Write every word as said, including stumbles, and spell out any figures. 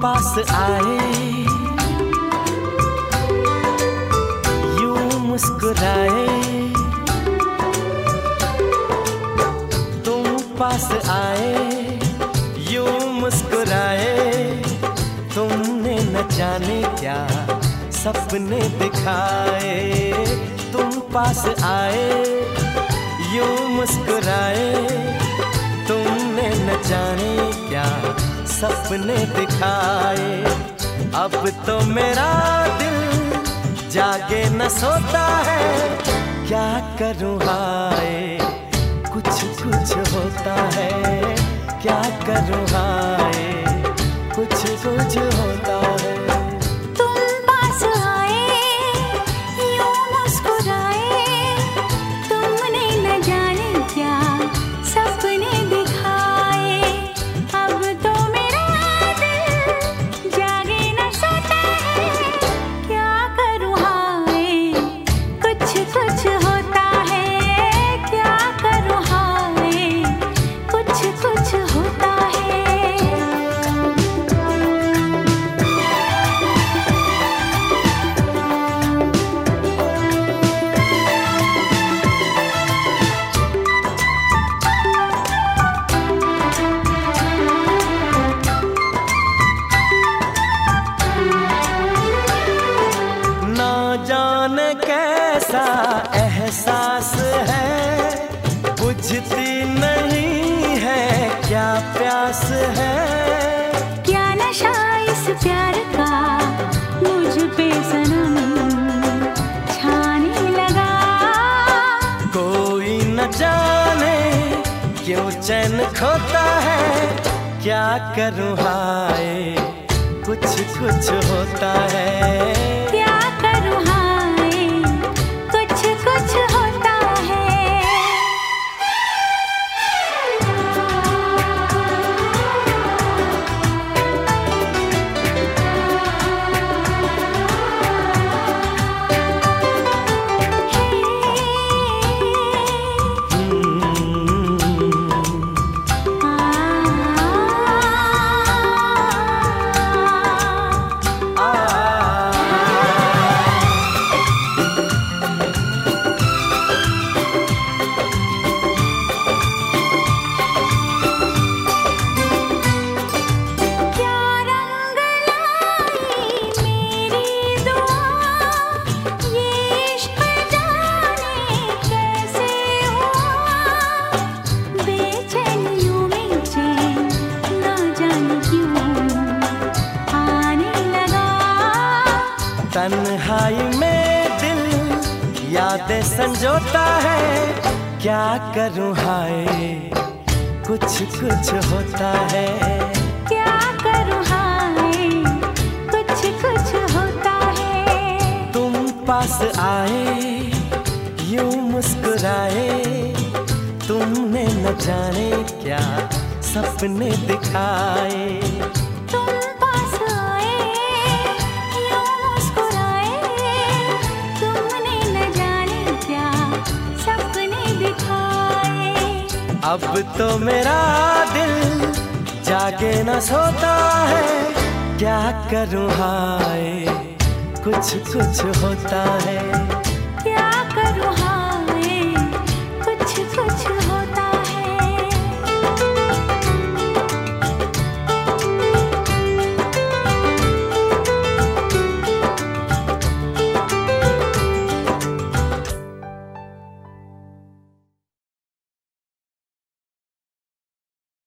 पास आए, यूं मुस्कुराए, तुम पास आए, यूं मुस्कुराए, तुमने न जाने क्या सपने दिखाए। तुम पास आए, यूं मुस्कुराए, तुमने न जाने क्या सपने दिखाए। अब तो मेरा दिल जागे न सोता है, क्या करूं हाय कुछ कुछ होता है, क्या करूं हाय कुछ कुछ होता है। कैसा एहसास है, बुझती नहीं है क्या प्यास है। क्या नशा इस प्यार का मुझ पे सनम छाने लगा। कोई न जाने क्यों चैन खोता है, क्या करूं हाय कुछ कुछ होता है। क्या करूं हाय कुछ कुछ होता है। तन्हाई में दिल यादें संजोता है, क्या करूं हाय कुछ कुछ होता है। क्या करूं हाय कुछ कुछ होता है। तुम पास आए यूं मुस्कुराए, तुमने न जाने क्या सपने दिखाए। अब तो मेरा दिल जागे न सोता है, क्या करूं हाय कुछ कुछ होता है।